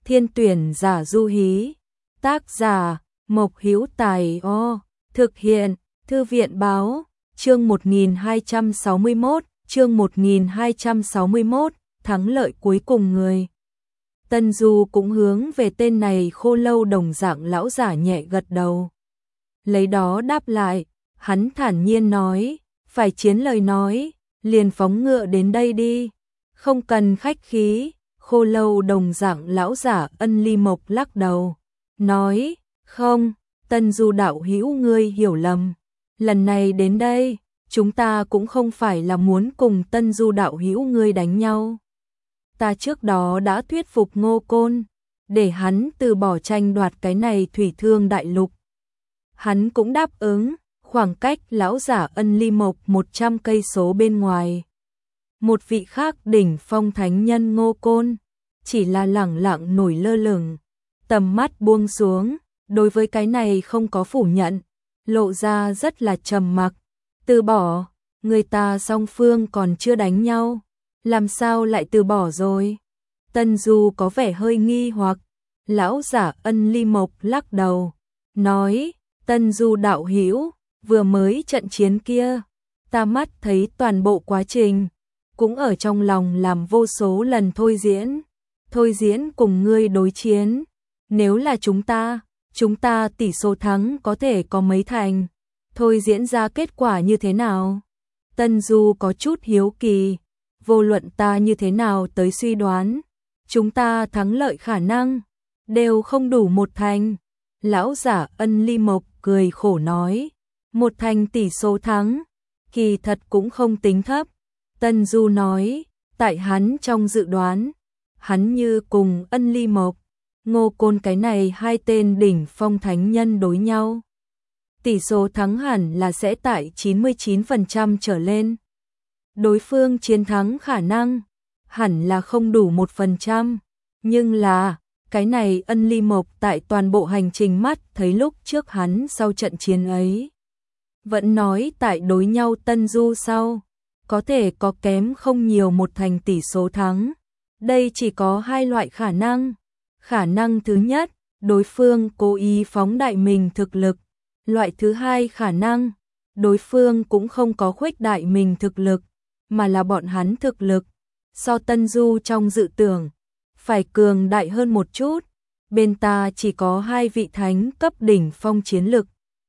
Thiên tuyển giả du hí. Tác giả Mộc Hữu Tài. Thực hiện Thư viện báo. Chương 1261, thắng lợi cuối cùng người. Tân Du cũng hướng về tên này khô lâu đồng dạng lão giả nhẹ gật đầu. Lấy đó đáp lại, hắn thản nhiên nói, phải chiến lời nói, liền phóng ngựa đến đây đi, không cần khách khí. Khô lâu đồng dạng lão giả Ân Ly Mộc lắc đầu, nói, không, Tân Du đạo hữu ngươi hiểu lầm, lần này đến đây, chúng ta cũng không phải là muốn cùng Tân Du đạo hữu ngươi đánh nhau. Ta trước đó đã thuyết phục Ngô Côn, để hắn từ bỏ tranh đoạt cái này thủy thương đại lục. Hắn cũng đáp ứng, khoảng cách lão giả Ân Ly Mộc 100 cây số bên ngoài. Một vị khác đỉnh phong thánh nhân Ngô Côn, chỉ là lẳng lặng nổi lơ lửng, tầm mắt buông xuống, đối với cái này không có phủ nhận, lộ ra rất là trầm mặc. Từ bỏ, người ta song phương còn chưa đánh nhau, làm sao lại từ bỏ rồi? Tân Du có vẻ hơi nghi hoặc, lão giả Ân Ly Mộc lắc đầu, nói, Tân Du đạo hữu, vừa mới trận chiến kia, ta mắt thấy toàn bộ quá trình, cũng ở trong lòng làm vô số lần thôi diễn cùng ngươi đối chiến, nếu là chúng ta tỷ số thắng có thể có mấy thành, thôi diễn ra kết quả như thế nào? Tân Du có chút hiếu kỳ, vô luận ta như thế nào tới suy đoán, chúng ta thắng lợi khả năng đều không đủ một thành. Lão giả Ân Ly Mộc cười khổ nói, một thành tỷ số thắng, kỳ thật cũng không tính thấp. Tân Du nói, tại hắn trong dự đoán, hắn như cùng Ân Ly Mộc, Ngô Côn cái này hai tên đỉnh phong thánh nhân đối nhau, tỷ số thắng hẳn là sẽ tại 99% trở lên. Đối phương chiến thắng khả năng hẳn là không đủ 1%, nhưng là cái này Ân Ly Mộc tại toàn bộ hành trình mắt thấy lúc trước hắn sau trận chiến ấy, vẫn nói tại đối nhau Tân Du sau, có thể có kém không nhiều một thành tỷ số thắng. Đây chỉ có hai loại khả năng. Khả năng thứ nhất, đối phương cố ý phóng đại mình thực lực. Loại thứ hai khả năng, đối phương cũng không có khuếch đại mình thực lực, mà là bọn hắn thực lực so Tân Du trong dự tưởng phải cường đại hơn một chút. Bên ta chỉ có hai vị thánh cấp đỉnh phong chiến lực,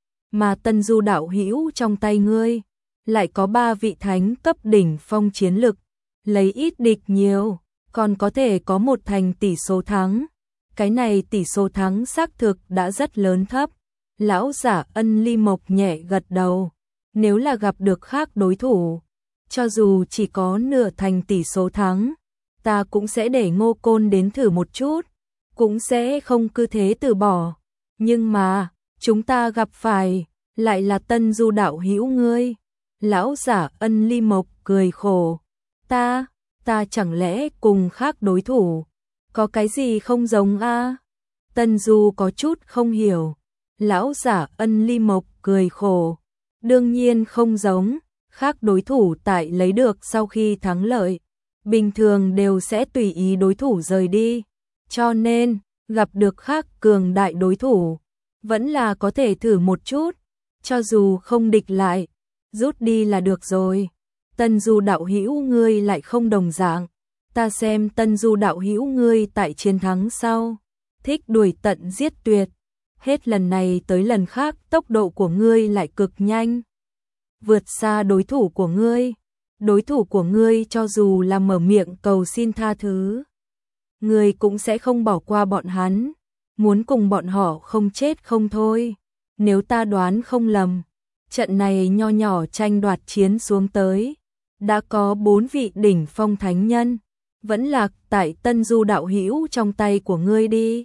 mà Tân Du đạo hữu trong tay ngươi lại có ba vị thánh cấp đỉnh phong chiến lực, lấy ít địch nhiều, còn có thể có một thành tỷ số thắng. Cái này tỷ số thắng xác thực đã rất lớn thấp. Lão giả Ân Ly Mộc nhẹ gật đầu, nếu là gặp được khác đối thủ, cho dù chỉ có nửa thành tỷ số thắng, ta cũng sẽ để Ngô Côn đến thử một chút, cũng sẽ không cứ thế từ bỏ. Nhưng mà, chúng ta gặp phải, lại là Tân Du đạo hữu ngươi. Lão giả Ân Ly Mộc cười khổ, ta chẳng lẽ cùng khác đối thủ, có cái gì không giống a? Tân Du có chút không hiểu. Lão giả Ân Ly Mộc cười khổ, đương nhiên không giống, khác đối thủ tại lấy được sau khi thắng lợi, bình thường đều sẽ tùy ý đối thủ rời đi, cho nên, gặp được khác cường đại đối thủ, vẫn là có thể thử một chút, cho dù không địch lại, rút đi là được rồi. Tân Du đạo hữu ngươi lại không đồng dạng, ta xem Tân Du đạo hữu ngươi tại chiến thắng sau, thích đuổi tận giết tuyệt, hết lần này tới lần khác tốc độ của ngươi lại cực nhanh, vượt xa đối thủ của ngươi. Đối thủ của ngươi cho dù là mở miệng cầu xin tha thứ, ngươi cũng sẽ không bỏ qua bọn hắn, muốn cùng bọn họ không chết không thôi. Nếu ta đoán không lầm, trận này nho nhỏ tranh đoạt chiến xuống tới, đã có 4 vị đỉnh phong thánh nhân, vẫn lạc tại Tân Du đạo hữu trong tay của ngươi đi.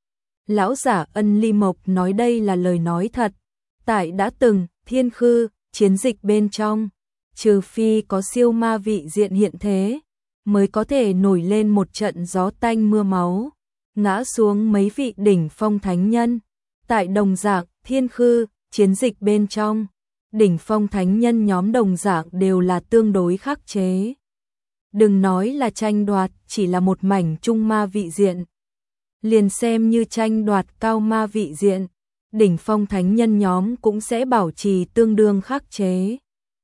Lão giả Ân Ly Mộc nói đây là lời nói thật, tại đã từng Thiên Khư chiến dịch bên trong, trừ phi có siêu ma vị diện hiện thế, mới có thể nổi lên một trận gió tanh mưa máu, ngã xuống mấy vị đỉnh phong thánh nhân. Tại đồng dạng Thiên Khư chiến dịch bên trong, đỉnh phong thánh nhân nhóm đồng dạng đều là tương đối khắc chế. Đừng nói là tranh đoạt, chỉ là một mảnh trung ma vị diện, liền xem như tranh đoạt cao ma vị diện, đỉnh phong thánh nhân nhóm cũng sẽ bảo trì tương đương khắc chế.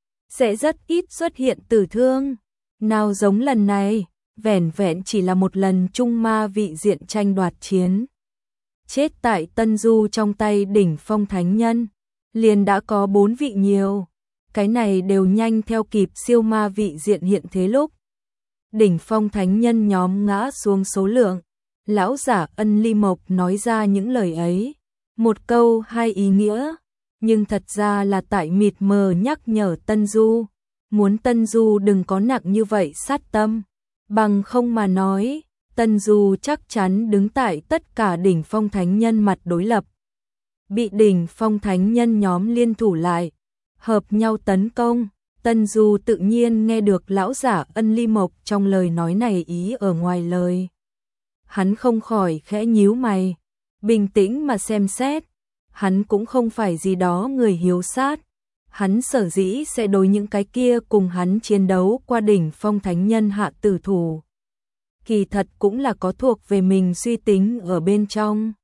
Sẽ rất ít xuất hiện tử thương. Nào giống lần này, vẻn vẹn chỉ là một lần trung ma vị diện tranh đoạt chiến. Chết tại Tân Du trong tay đỉnh phong thánh nhân, liền đã có 4 vị nhiều. Cái này đều nhanh theo kịp siêu ma vị diện hiện thế lúc. Đỉnh phong thánh nhân nhóm ngã xuống số lượng. Lão giả Ân Ly Mộc nói ra những lời ấy. Một câu hai ý nghĩa, nhưng thật ra là tại mịt mờ nhắc nhở Tân Du. Muốn Tân Du đừng có nặng như vậy sát tâm. Bằng không mà nói, Tân Du chắc chắn đứng tại tất cả đỉnh phong thánh nhân mặt đối lập. Bị đỉnh phong thánh nhân nhóm liên thủ lại, hợp nhau tấn công. Tân Du tự nhiên nghe được lão giả Ân Ly Mộc trong lời nói này ý ở ngoài lời. Hắn không khỏi khẽ nhíu mày, bình tĩnh mà xem xét. Hắn cũng không phải gì đó người hiếu sát. Hắn sở dĩ sẽ đối những cái kia cùng hắn chiến đấu qua đỉnh phong thánh nhân hạ tử thủ. Kỳ thật cũng là có thuộc về mình suy tính ở bên trong.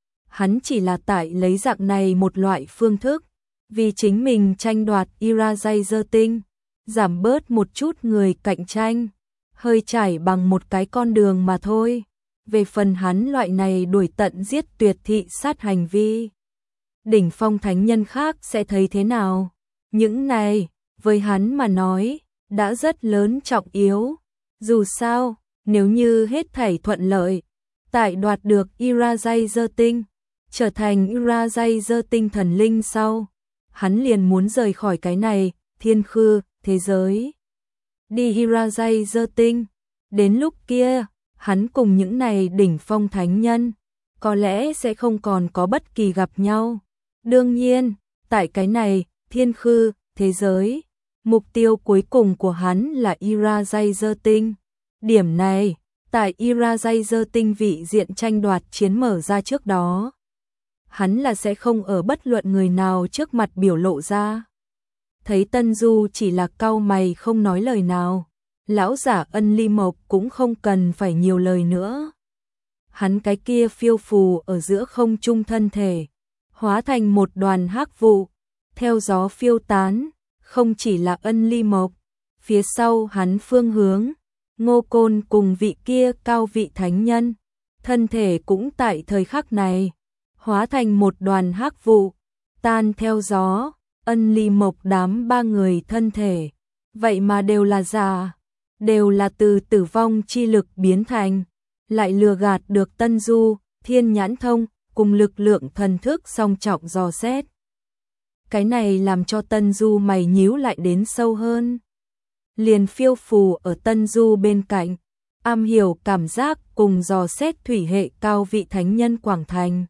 Hắn chỉ là tại lấy dạng này một loại phương thức, vì chính mình tranh đoạt Irajayzer tinh, giảm bớt một chút người cạnh tranh, hơi trải bằng một cái con đường mà thôi. Về phần hắn loại này đuổi tận giết tuyệt thị sát hành vi, đỉnh phong thánh nhân khác sẽ thấy thế nào? Những này, với hắn mà nói, đã rất lớn trọng yếu. Dù sao, nếu như hết thảy thuận lợi, tại đoạt được Irajayzer tinh, trở thành Irajayzer tinh thần linh sau, hắn liền muốn rời khỏi cái này, thiên khư, thế giới. Đi Irajayzer tinh, đến lúc kia, hắn cùng những này đỉnh phong thánh nhân, có lẽ sẽ không còn có bất kỳ gặp nhau. Đương nhiên, tại cái này, thiên khư, thế giới, mục tiêu cuối cùng của hắn là Irajayzer tinh. Điểm này, tại Irajayzer tinh vị diện tranh đoạt chiến mở ra trước đó, hắn là sẽ không ở bất luận người nào trước mặt biểu lộ ra. Thấy Tân Du chỉ là cau mày không nói lời nào, lão giả Ân Ly Mộc cũng không cần phải nhiều lời nữa. Hắn cái kia phiêu phù ở giữa không trung thân thể, hóa thành một đoàn hắc vụ, theo gió phiêu tán, không chỉ là Ân Ly Mộc, phía sau hắn phương hướng, Ngô Côn cùng vị kia cao vị thánh nhân, thân thể cũng tại thời khắc này, hóa thành một đoàn hắc vụ, tan theo gió. Ân Ly Mộc đám ba người thân thể, vậy mà đều là giả, đều là từ tử vong chi lực biến thành, lại lừa gạt được Tân Du, Thiên Nhãn Thông, cùng lực lượng thần thức song trọng dò xét. Cái này làm cho Tân Du mày nhíu lại đến sâu hơn. Liền phiêu phù ở Tân Du bên cạnh, am hiểu cảm giác cùng dò xét thủy hệ cao vị thánh nhân Quảng Thành.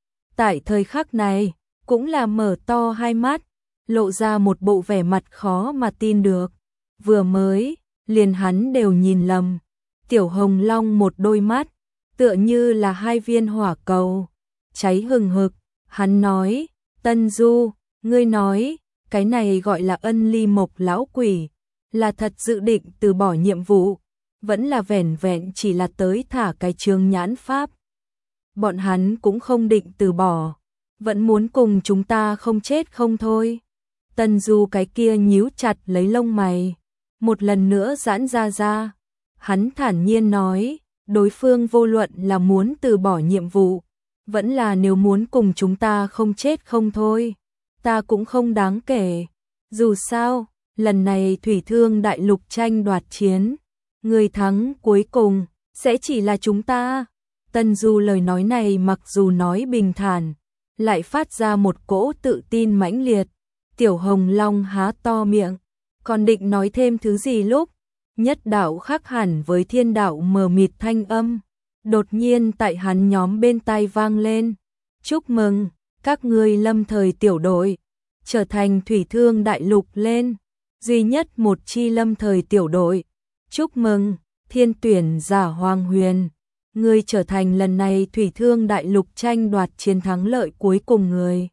Tại thời khắc này, cũng là mở to hai mắt, lộ ra một bộ vẻ mặt khó mà tin được. Vừa mới, liền hắn đều nhìn lầm. Tiểu Hồng Long một đôi mắt, tựa như là hai viên hỏa cầu, cháy hừng hực. Hắn nói, Tân Du, ngươi nói, cái này gọi là Ân Ly Mộc lão quỷ, là thật dự định từ bỏ nhiệm vụ, vẫn là vẻn vẹn chỉ là tới thả cái chương nhãn pháp. Bọn hắn cũng không định từ bỏ, vẫn muốn cùng chúng ta không chết không thôi. Tân Du cái kia nhíu chặt lấy lông mày, một lần nữa giãn ra. Hắn thản nhiên nói, đối phương vô luận là muốn từ bỏ nhiệm vụ, vẫn là nếu muốn cùng chúng ta không chết không thôi, ta cũng không đáng kể. Dù sao, lần này thủy thương đại lục tranh đoạt chiến, người thắng cuối cùng sẽ chỉ là chúng ta. Tân Du lời nói này mặc dù nói bình thản, lại phát ra một cỗ tự tin mãnh liệt. Tiểu Hồng Long há to miệng, còn định nói thêm thứ gì lúc, nhất đạo khác hẳn với thiên đạo mờ mịt thanh âm, đột nhiên tại hắn nhóm bên tai vang lên. Chúc mừng, các ngươi lâm thời tiểu đội, trở thành thủy thương đại lục lên, duy nhất một chi lâm thời tiểu đội. Chúc mừng, thiên tuyển giả Hoàng Huyền, ngươi trở thành lần này thủy thương đại lục tranh đoạt chiến thắng lợi cuối cùng người.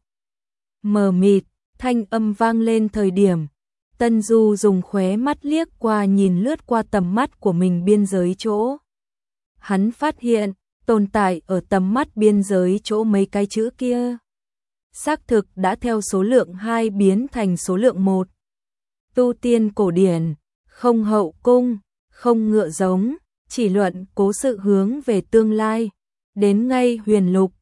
Mờ mịt, thanh âm vang lên thời điểm, Tân Du dùng khóe mắt liếc qua nhìn lướt qua tầm mắt của mình biên giới chỗ. Hắn phát hiện, tồn tại ở tầm mắt biên giới chỗ mấy cái chữ kia. Xác thực đã theo số lượng 2 biến thành số lượng 1. Tu tiên cổ điển, không hậu cung, không ngựa giống, chỉ luận cố sự hướng về tương lai. Đến ngay huyền lục,